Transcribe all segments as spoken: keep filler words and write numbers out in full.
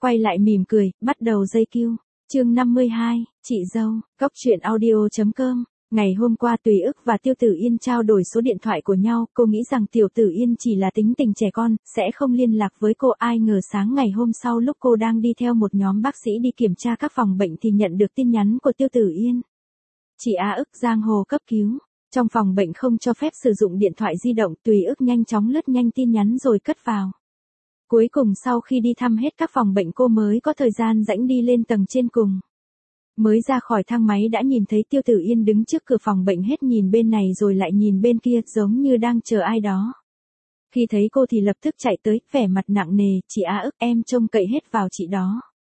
quay lại mỉm cười, bắt đầu dây cue. Chương năm mươi hai, chị dâu, Cóc truyện audio chấm com. Ngày hôm qua Tùy Ức và Tiêu Tử Yên trao đổi số điện thoại của nhau, cô nghĩ rằng Tiểu Tử Yên chỉ là tính tình trẻ con, sẽ không liên lạc với cô. Ai ngờ sáng ngày hôm sau lúc cô đang đi theo một nhóm bác sĩ đi kiểm tra các phòng bệnh thì nhận được tin nhắn của Tiêu Tử Yên. Chị Á Ức giang hồ cấp cứu. Trong phòng bệnh không cho phép sử dụng điện thoại di động, Tùy Ức nhanh chóng lướt nhanh tin nhắn rồi cất vào. Cuối cùng sau khi đi thăm hết các phòng bệnh cô mới có thời gian rảnh đi lên tầng trên cùng. Mới ra khỏi thang máy đã nhìn thấy Tiêu Tử Yên đứng trước cửa phòng bệnh hết nhìn bên này rồi lại nhìn bên kia giống như đang chờ ai đó. Khi thấy cô thì lập tức chạy tới, vẻ mặt nặng nề, chị Á Ức em trông cậy hết vào chị đó.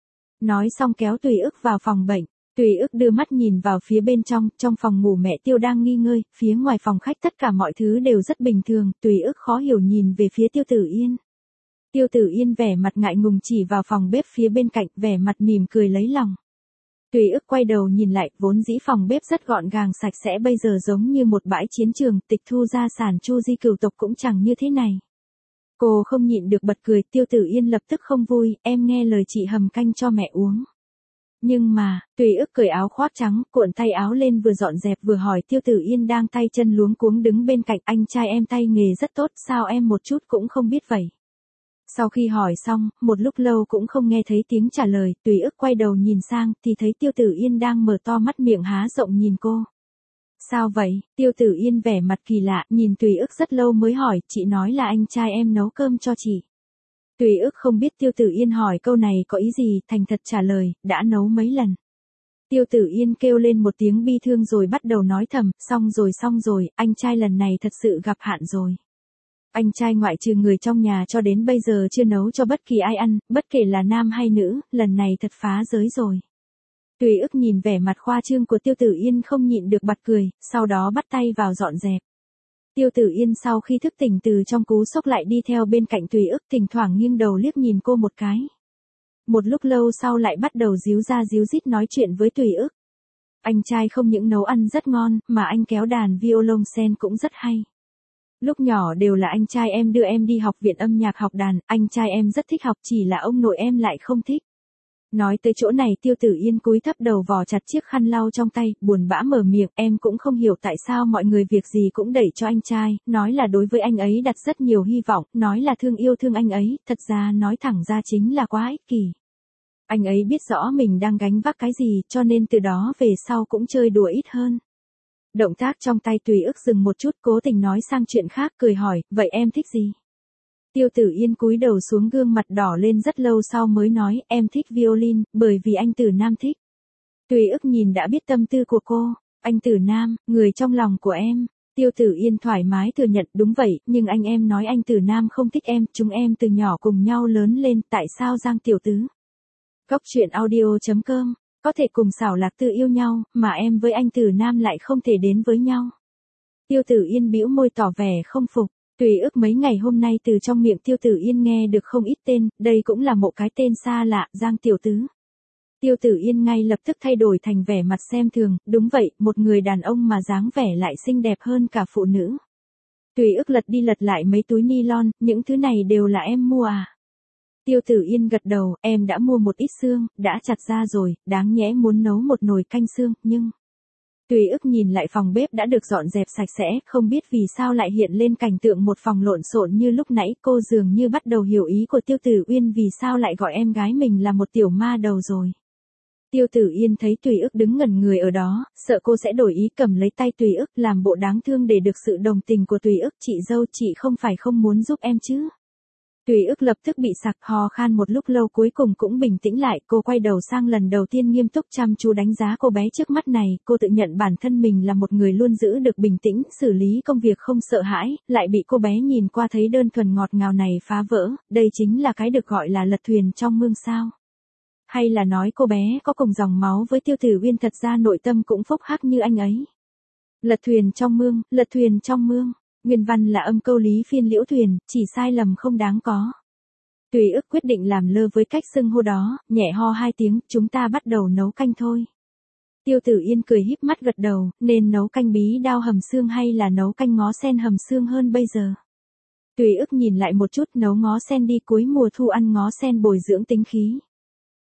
Nói xong kéo Tùy Ức vào phòng bệnh. Tùy Ức đưa mắt nhìn vào phía bên trong, trong phòng ngủ mẹ Tiêu đang nghỉ ngơi, phía ngoài phòng khách tất cả mọi thứ đều rất bình thường, Tùy Ức khó hiểu nhìn về phía Tiêu Tử Yên. Tiêu Tử Yên vẻ mặt ngại ngùng chỉ vào phòng bếp phía bên cạnh, vẻ mặt mỉm cười lấy lòng. Tùy Ức quay đầu nhìn lại, vốn dĩ phòng bếp rất gọn gàng sạch sẽ bây giờ giống như một bãi chiến trường, tịch thu gia sản Chu Di cửu tộc cũng chẳng như thế này. Cô không nhịn được bật cười, Tiêu Tử Yên lập tức không vui, em nghe lời chị hầm canh cho mẹ uống. Nhưng mà, Tùy Ức cởi áo khoác trắng, cuộn tay áo lên vừa dọn dẹp vừa hỏi Tiêu Tử Yên đang tay chân luống cuống đứng bên cạnh, anh trai em tay nghề rất tốt, sao em một chút cũng không biết vậy? Sau khi hỏi xong, một lúc lâu cũng không nghe thấy tiếng trả lời, Tùy Ức quay đầu nhìn sang, thì thấy Tiêu Tử Yên đang mở to mắt miệng há rộng nhìn cô. Sao vậy? Tiêu Tử Yên vẻ mặt kỳ lạ, nhìn Tùy Ức rất lâu mới hỏi, chị nói là anh trai em nấu cơm cho chị. Tùy Ức không biết Tiêu Tử Yên hỏi câu này có ý gì, thành thật trả lời, đã nấu mấy lần. Tiêu Tử Yên kêu lên một tiếng bi thương rồi bắt đầu nói thầm, xong rồi xong rồi, anh trai lần này thật sự gặp hạn rồi. Anh trai ngoại trừ người trong nhà cho đến bây giờ chưa nấu cho bất kỳ ai ăn, bất kể là nam hay nữ, lần này thật phá giới rồi. Tùy Ức nhìn vẻ mặt khoa trương của Tiêu Tử Yên không nhịn được bật cười, sau đó bắt tay vào dọn dẹp. Tiêu Tử Yên sau khi thức tỉnh từ trong cú sốc lại đi theo bên cạnh Tùy Ức, thỉnh thoảng nghiêng đầu liếc nhìn cô một cái. Một lúc lâu sau lại bắt đầu díu ra díu dít nói chuyện với Tùy Ức. Anh trai không những nấu ăn rất ngon, mà anh kéo đàn violoncel cũng rất hay. Lúc nhỏ đều là anh trai em đưa em đi học viện âm nhạc học đàn, anh trai em rất thích học chỉ là ông nội em lại không thích. Nói tới chỗ này Tiêu Tử Yên cúi thấp đầu vò chặt chiếc khăn lau trong tay, buồn bã mở miệng, em cũng không hiểu tại sao mọi người việc gì cũng đẩy cho anh trai, nói là đối với anh ấy đặt rất nhiều hy vọng, nói là thương yêu thương anh ấy, thật ra nói thẳng ra chính là quá ích kỷ. Anh ấy biết rõ mình đang gánh vác cái gì, cho nên từ đó về sau cũng chơi đùa ít hơn. Động tác trong tay Tùy Ức dừng một chút, cố tình nói sang chuyện khác, cười hỏi, vậy em thích gì? Tiêu Tử Yên cúi đầu xuống, gương mặt đỏ lên rất lâu sau mới nói, em thích violin, bởi vì anh Tử Nam thích. Tùy Ức nhìn đã biết tâm tư của cô, anh Tử Nam, người trong lòng của em. Tiêu Tử Yên thoải mái thừa nhận, đúng vậy, nhưng anh em nói anh Tử Nam không thích em, chúng em từ nhỏ cùng nhau lớn lên, tại sao Giang tiểu tứ? Cóc truyện audio chấm com. Có thể cùng xảo lạc tư yêu nhau, mà em với anh Tử Nam lại không thể đến với nhau. Tiêu Tử Yên bĩu môi tỏ vẻ không phục. Tùy Ức mấy ngày hôm nay từ trong miệng Tiêu Tử Yên nghe được không ít tên, đây cũng là một cái tên xa lạ, Giang tiểu tứ. Tiêu Tử Yên ngay lập tức thay đổi thành vẻ mặt xem thường, đúng vậy, một người đàn ông mà dáng vẻ lại xinh đẹp hơn cả phụ nữ. Tùy Ức lật đi lật lại mấy túi ni-lon, những thứ này đều là em mua à? Tiêu Tử Yên gật đầu, em đã mua một ít xương, đã chặt ra rồi, đáng nhẽ muốn nấu một nồi canh xương, nhưng... Tùy Ức nhìn lại phòng bếp đã được dọn dẹp sạch sẽ, không biết vì sao lại hiện lên cảnh tượng một phòng lộn xộn như lúc nãy, cô dường như bắt đầu hiểu ý của Tiêu Tử Yên vì sao lại gọi em gái mình là một tiểu ma đầu rồi. Tiêu Tử Yên thấy Tùy Ức đứng ngẩn người ở đó, sợ cô sẽ đổi ý cầm lấy tay Tùy Ức làm bộ đáng thương để được sự đồng tình của Tùy Ức, chị dâu chị không phải không muốn giúp em chứ. Tùy Ức lập tức bị sặc ho khan một lúc lâu cuối cùng cũng bình tĩnh lại, cô quay đầu sang lần đầu tiên nghiêm túc chăm chú đánh giá cô bé trước mắt này, cô tự nhận bản thân mình là một người luôn giữ được bình tĩnh, xử lý công việc không sợ hãi, lại bị cô bé nhìn qua thấy đơn thuần ngọt ngào này phá vỡ, đây chính là cái được gọi là lật thuyền trong mương sao. Hay là nói cô bé có cùng dòng máu với Tiêu Tử Uyên, thật ra nội tâm cũng phốc hắc như anh ấy. Lật thuyền trong mương, lật thuyền trong mương. Nguyên văn là âm câu Lý Phiên Liễu thuyền, chỉ sai lầm không đáng có. Tùy Ức quyết định làm lơ với cách xưng hô đó, nhẹ ho hai tiếng, chúng ta bắt đầu nấu canh thôi. Tiêu Tử Yên cười híp mắt gật đầu, nên nấu canh bí đao hầm xương hay là nấu canh ngó sen hầm xương hơn bây giờ? Tùy Ức nhìn lại một chút, nấu ngó sen đi, cuối mùa thu ăn ngó sen bồi dưỡng tính khí.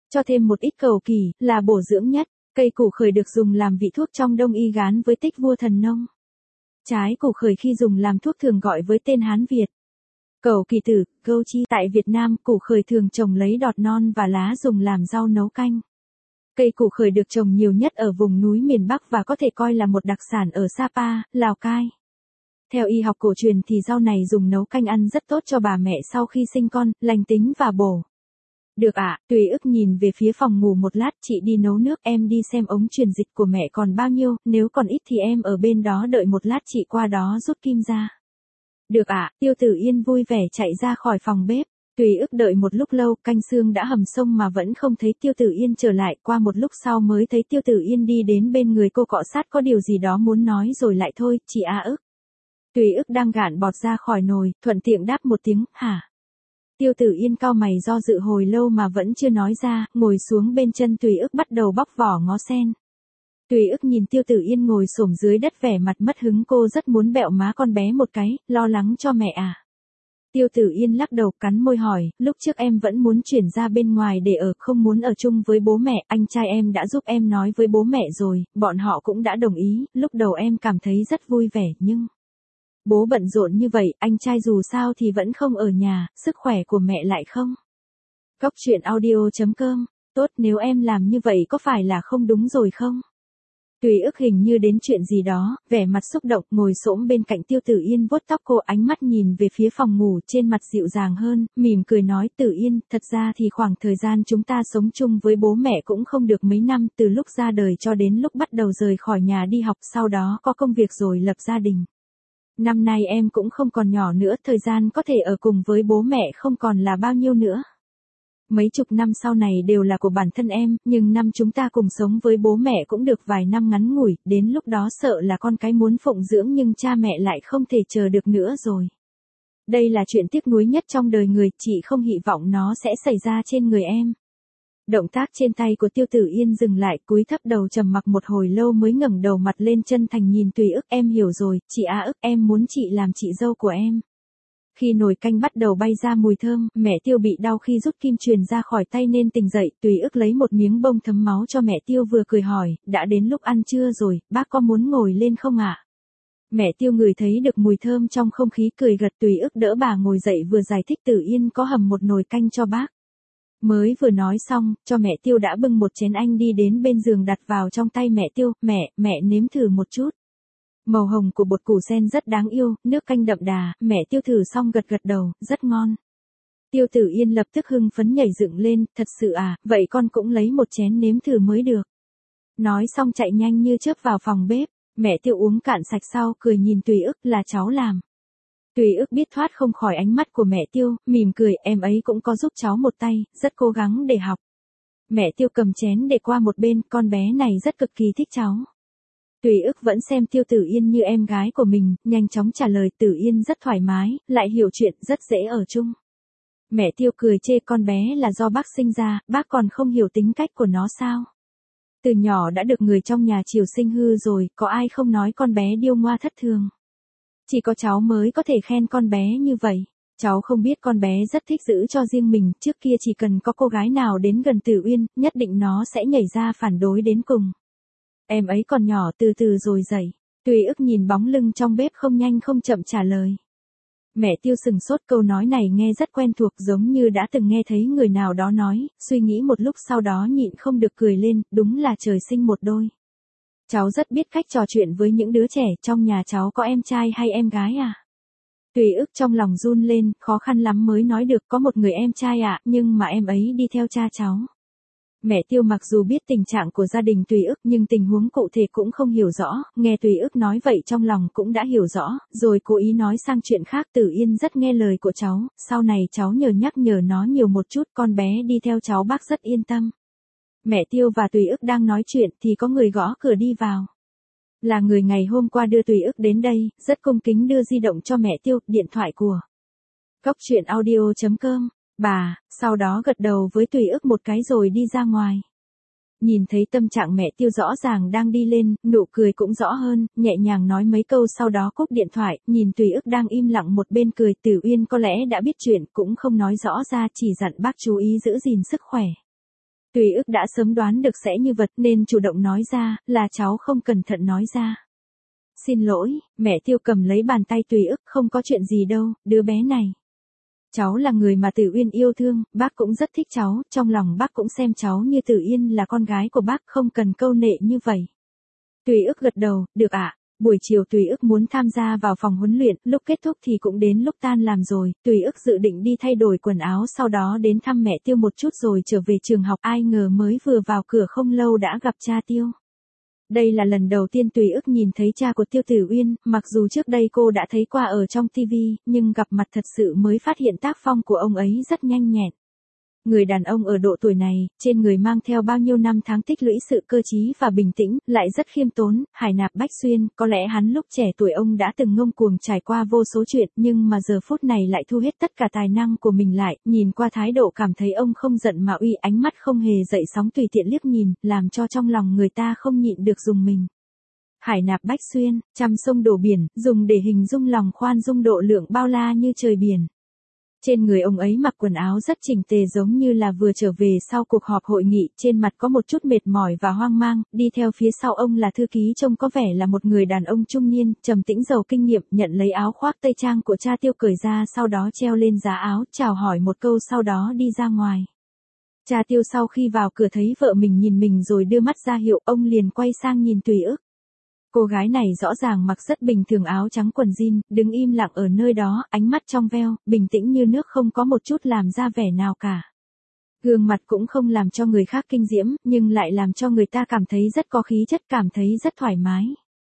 Cho thêm một ít cầu kỳ, là bổ dưỡng nhất. Cây củ khởi được dùng làm vị thuốc trong Đông y gán với tích vua thần nông. Trái củ khởi khi dùng làm thuốc thường gọi với tên Hán Việt. Cầu kỳ tử, câu chi. Tại Việt Nam, củ khởi thường trồng lấy đọt non và lá dùng làm rau nấu canh. Cây củ khởi được trồng nhiều nhất ở vùng núi miền Bắc và có thể coi là một đặc sản ở Sapa, Lào Cai. Theo y học cổ truyền thì rau này dùng nấu canh ăn rất tốt cho bà mẹ sau khi sinh con, lành tính và bổ. Được ạ, à, Tùy ức nhìn về phía phòng ngủ một lát, chị đi nấu nước, em đi xem ống truyền dịch của mẹ còn bao nhiêu, nếu còn ít thì em ở bên đó đợi một lát chị qua đó rút kim ra. Được ạ, à, Tiêu Tử Yên vui vẻ chạy ra khỏi phòng bếp. Tùy ức đợi một lúc lâu, canh xương đã hầm xong mà vẫn không thấy Tiêu Tử Yên trở lại, qua một lúc sau mới thấy Tiêu Tử Yên đi đến bên người cô cọ sát có điều gì đó muốn nói rồi lại thôi, chị A ức. Tùy ức đang gạn bọt ra khỏi nồi, thuận tiện đáp một tiếng, hả? Tiêu Tử Yên cau mày do dự hồi lâu mà vẫn chưa nói ra, ngồi xuống bên chân Tùy ức bắt đầu bóc vỏ ngó sen. Tùy ức nhìn Tiêu Tử Yên ngồi xổm dưới đất vẻ mặt mất hứng, cô rất muốn bẹo má con bé một cái, lo lắng cho mẹ à. Tiêu Tử Yên lắc đầu cắn môi hỏi, lúc trước em vẫn muốn chuyển ra bên ngoài để ở, không muốn ở chung với bố mẹ, anh trai em đã giúp em nói với bố mẹ rồi, bọn họ cũng đã đồng ý, lúc đầu em cảm thấy rất vui vẻ nhưng... Bố bận rộn như vậy, anh trai dù sao thì vẫn không ở nhà, sức khỏe của mẹ lại không. Cóc truyện audio chấm com, tốt nếu em làm như vậy có phải là không đúng rồi không? Tùy ức hình như đến chuyện gì đó, vẻ mặt xúc động, ngồi xổm bên cạnh Tiêu Tử Yên vuốt tóc cô, ánh mắt nhìn về phía phòng ngủ, trên mặt dịu dàng hơn, mỉm cười nói, Tử Yên, thật ra thì khoảng thời gian chúng ta sống chung với bố mẹ cũng không được mấy năm, từ lúc ra đời cho đến lúc bắt đầu rời khỏi nhà đi học, sau đó có công việc rồi lập gia đình. Năm nay em cũng không còn nhỏ nữa, thời gian có thể ở cùng với bố mẹ không còn là bao nhiêu nữa. Mấy chục năm sau này đều là của bản thân em, nhưng năm chúng ta cùng sống với bố mẹ cũng được vài năm ngắn ngủi, đến lúc đó sợ là con cái muốn phụng dưỡng nhưng cha mẹ lại không thể chờ được nữa rồi. Đây là chuyện tiếc nuối nhất trong đời người, chị không hy vọng nó sẽ xảy ra trên người em. Động tác trên tay của Tiêu Tử Yên dừng lại, cúi thấp đầu trầm mặc một hồi lâu mới ngẩng đầu mặt lên chân thành nhìn Tùy ức, em hiểu rồi, chị A ức, em muốn chị làm chị dâu của em. Khi nồi canh bắt đầu bay ra mùi thơm, mẹ Tiêu bị đau khi rút kim truyền ra khỏi tay nên tỉnh dậy, Tùy ức lấy một miếng bông thấm máu cho mẹ Tiêu vừa cười hỏi, đã đến lúc ăn trưa rồi, bác có muốn ngồi lên không ạ? À? Mẹ Tiêu ngửi thấy được mùi thơm trong không khí cười gật, Tùy ức đỡ bà ngồi dậy vừa giải thích Tử Yên có hầm một nồi canh cho bác. Mới vừa nói xong, cho mẹ Tiêu đã bưng một chén anh đi đến bên giường đặt vào trong tay mẹ Tiêu, mẹ, mẹ nếm thử một chút. Màu hồng của bột củ sen rất đáng yêu, nước canh đậm đà, mẹ Tiêu thử xong gật gật đầu, rất ngon. Tiêu Tử Yên lập tức hưng phấn nhảy dựng lên, thật sự à, vậy con cũng lấy một chén nếm thử mới được. Nói xong chạy nhanh như chớp vào phòng bếp, mẹ Tiêu uống cạn sạch sau cười nhìn Tùy ức, là cháu làm. Tùy ức biết thoát không khỏi ánh mắt của mẹ Tiêu, mỉm cười, em ấy cũng có giúp cháu một tay, rất cố gắng để học. Mẹ Tiêu cầm chén để qua một bên, con bé này rất cực kỳ thích cháu. Tùy ức vẫn xem Tiêu Tử Yên như em gái của mình, nhanh chóng trả lời, Tử Yên rất thoải mái, lại hiểu chuyện, rất dễ ở chung. Mẹ Tiêu cười chê, con bé là do bác sinh ra, bác còn không hiểu tính cách của nó sao? Từ nhỏ đã được người trong nhà chiều sinh hư rồi, có ai không nói con bé điêu ngoa thất thường. Chỉ có cháu mới có thể khen con bé như vậy. Cháu không biết con bé rất thích giữ cho riêng mình, trước kia chỉ cần có cô gái nào đến gần Tử Uyên, nhất định nó sẽ nhảy ra phản đối đến cùng. Em ấy còn nhỏ, từ từ rồi dậy. Tùy ức nhìn bóng lưng trong bếp không nhanh không chậm trả lời. Mẹ Tiêu sừng sốt, câu nói này nghe rất quen thuộc, giống như đã từng nghe thấy người nào đó nói, suy nghĩ một lúc sau đó nhịn không được cười lên, đúng là trời sinh một đôi. Cháu rất biết cách trò chuyện với những đứa trẻ, trong nhà cháu có em trai hay em gái à? Tùy ức trong lòng run lên, khó khăn lắm mới nói được, có một người em trai ạ, à, nhưng mà em ấy đi theo cha cháu. Mẹ Tiêu mặc dù biết tình trạng của gia đình Tùy ức nhưng tình huống cụ thể cũng không hiểu rõ, nghe Tùy ức nói vậy trong lòng cũng đã hiểu rõ, rồi cố ý nói sang chuyện khác, Tử Yên rất nghe lời của cháu, sau này cháu nhờ nhắc nhở nó nhiều một chút, con bé đi theo cháu bác rất yên tâm. Mẹ Tiêu và Tùy ức đang nói chuyện thì có người gõ cửa đi vào. Là người ngày hôm qua đưa Tùy ức đến đây, rất cung kính đưa di động cho mẹ Tiêu, điện thoại của cóc truyện audio chấm com. Bà, sau đó gật đầu với Tùy ức một cái rồi đi ra ngoài. Nhìn thấy tâm trạng mẹ Tiêu rõ ràng đang đi lên, nụ cười cũng rõ hơn, nhẹ nhàng nói mấy câu sau đó cúp điện thoại, nhìn Tùy ức đang im lặng một bên cười, Tử Uyên có lẽ đã biết chuyện, cũng không nói rõ ra, chỉ dặn bác chú ý giữ gìn sức khỏe. Tùy ức đã sớm đoán được sẽ như vật nên chủ động nói ra, là cháu không cẩn thận nói ra. Xin lỗi, mẹ Tiêu cầm lấy bàn tay Tùy ức, không có chuyện gì đâu, đứa bé này. Cháu là người mà Tử Uyên yêu thương, bác cũng rất thích cháu, trong lòng bác cũng xem cháu như Tử Yên là con gái của bác, không cần câu nệ như vậy. Tùy ức gật đầu, được ạ. Buổi chiều Tùy ức muốn tham gia vào phòng huấn luyện, lúc kết thúc thì cũng đến lúc tan làm rồi, Tùy ức dự định đi thay đổi quần áo sau đó đến thăm mẹ Tiêu một chút rồi trở về trường học, ai ngờ mới vừa vào cửa không lâu đã gặp cha Tiêu. Đây là lần đầu tiên Tùy ức nhìn thấy cha của Tiêu Tử Uyên, mặc dù trước đây cô đã thấy qua ở trong tivi, nhưng gặp mặt thật sự mới phát hiện tác phong của ông ấy rất nhanh nhẹn. Người đàn ông ở độ tuổi này, trên người mang theo bao nhiêu năm tháng tích lũy sự cơ trí và bình tĩnh, lại rất khiêm tốn, Hải Nạp Bách Xuyên, có lẽ hắn lúc trẻ tuổi ông đã từng ngông cuồng trải qua vô số chuyện, nhưng mà giờ phút này lại thu hết tất cả tài năng của mình lại, nhìn qua thái độ cảm thấy ông không giận mà uy, ánh mắt không hề dậy sóng tùy tiện liếc nhìn, làm cho trong lòng người ta không nhịn được dùng mình. Hải Nạp Bách Xuyên, trăm sông đổ biển, dùng để hình dung lòng khoan dung độ lượng bao la như trời biển. Trên người ông ấy mặc quần áo rất chỉnh tề giống như là vừa trở về sau cuộc họp hội nghị, trên mặt có một chút mệt mỏi và hoang mang, đi theo phía sau ông là thư ký trông có vẻ là một người đàn ông trung niên, trầm tĩnh giàu kinh nghiệm, nhận lấy áo khoác tây trang của cha Tiêu cởi ra sau đó treo lên giá áo, chào hỏi một câu sau đó đi ra ngoài. Cha Tiêu sau khi vào cửa thấy vợ mình nhìn mình rồi đưa mắt ra hiệu, ông liền quay sang nhìn Tùy ức. Cô gái này rõ ràng mặc rất bình thường áo trắng quần jean, đứng im lặng ở nơi đó, ánh mắt trong veo, bình tĩnh như nước không có một chút làm ra vẻ nào cả. Gương mặt cũng không làm cho người khác kinh diễm, nhưng lại làm cho người ta cảm thấy rất có khí chất, cảm thấy rất thoải mái.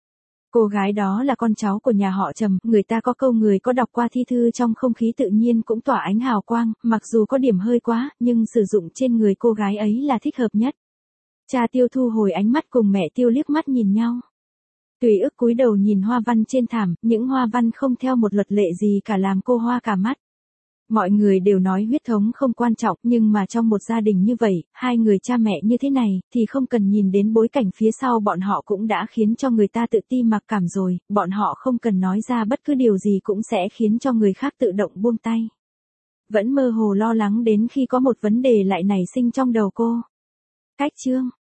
Cô gái đó là con cháu của nhà họ Trầm, người ta có câu người có đọc qua thi thư trong không khí tự nhiên cũng tỏa ánh hào quang, mặc dù có điểm hơi quá, nhưng sử dụng trên người cô gái ấy là thích hợp nhất. Cha Tiêu thu hồi ánh mắt cùng mẹ Tiêu liếc mắt nhìn nhau. Tùy ức cúi đầu nhìn hoa văn trên thảm, những hoa văn không theo một luật lệ gì cả làm cô hoa cả mắt. Mọi người đều nói huyết thống không quan trọng, nhưng mà trong một gia đình như vậy, hai người cha mẹ như thế này, thì không cần nhìn đến bối cảnh phía sau bọn họ cũng đã khiến cho người ta tự ti mặc cảm rồi, bọn họ không cần nói ra bất cứ điều gì cũng sẽ khiến cho người khác tự động buông tay. Vẫn mơ hồ lo lắng đến khi có một vấn đề lại nảy sinh trong đầu cô. Cách chương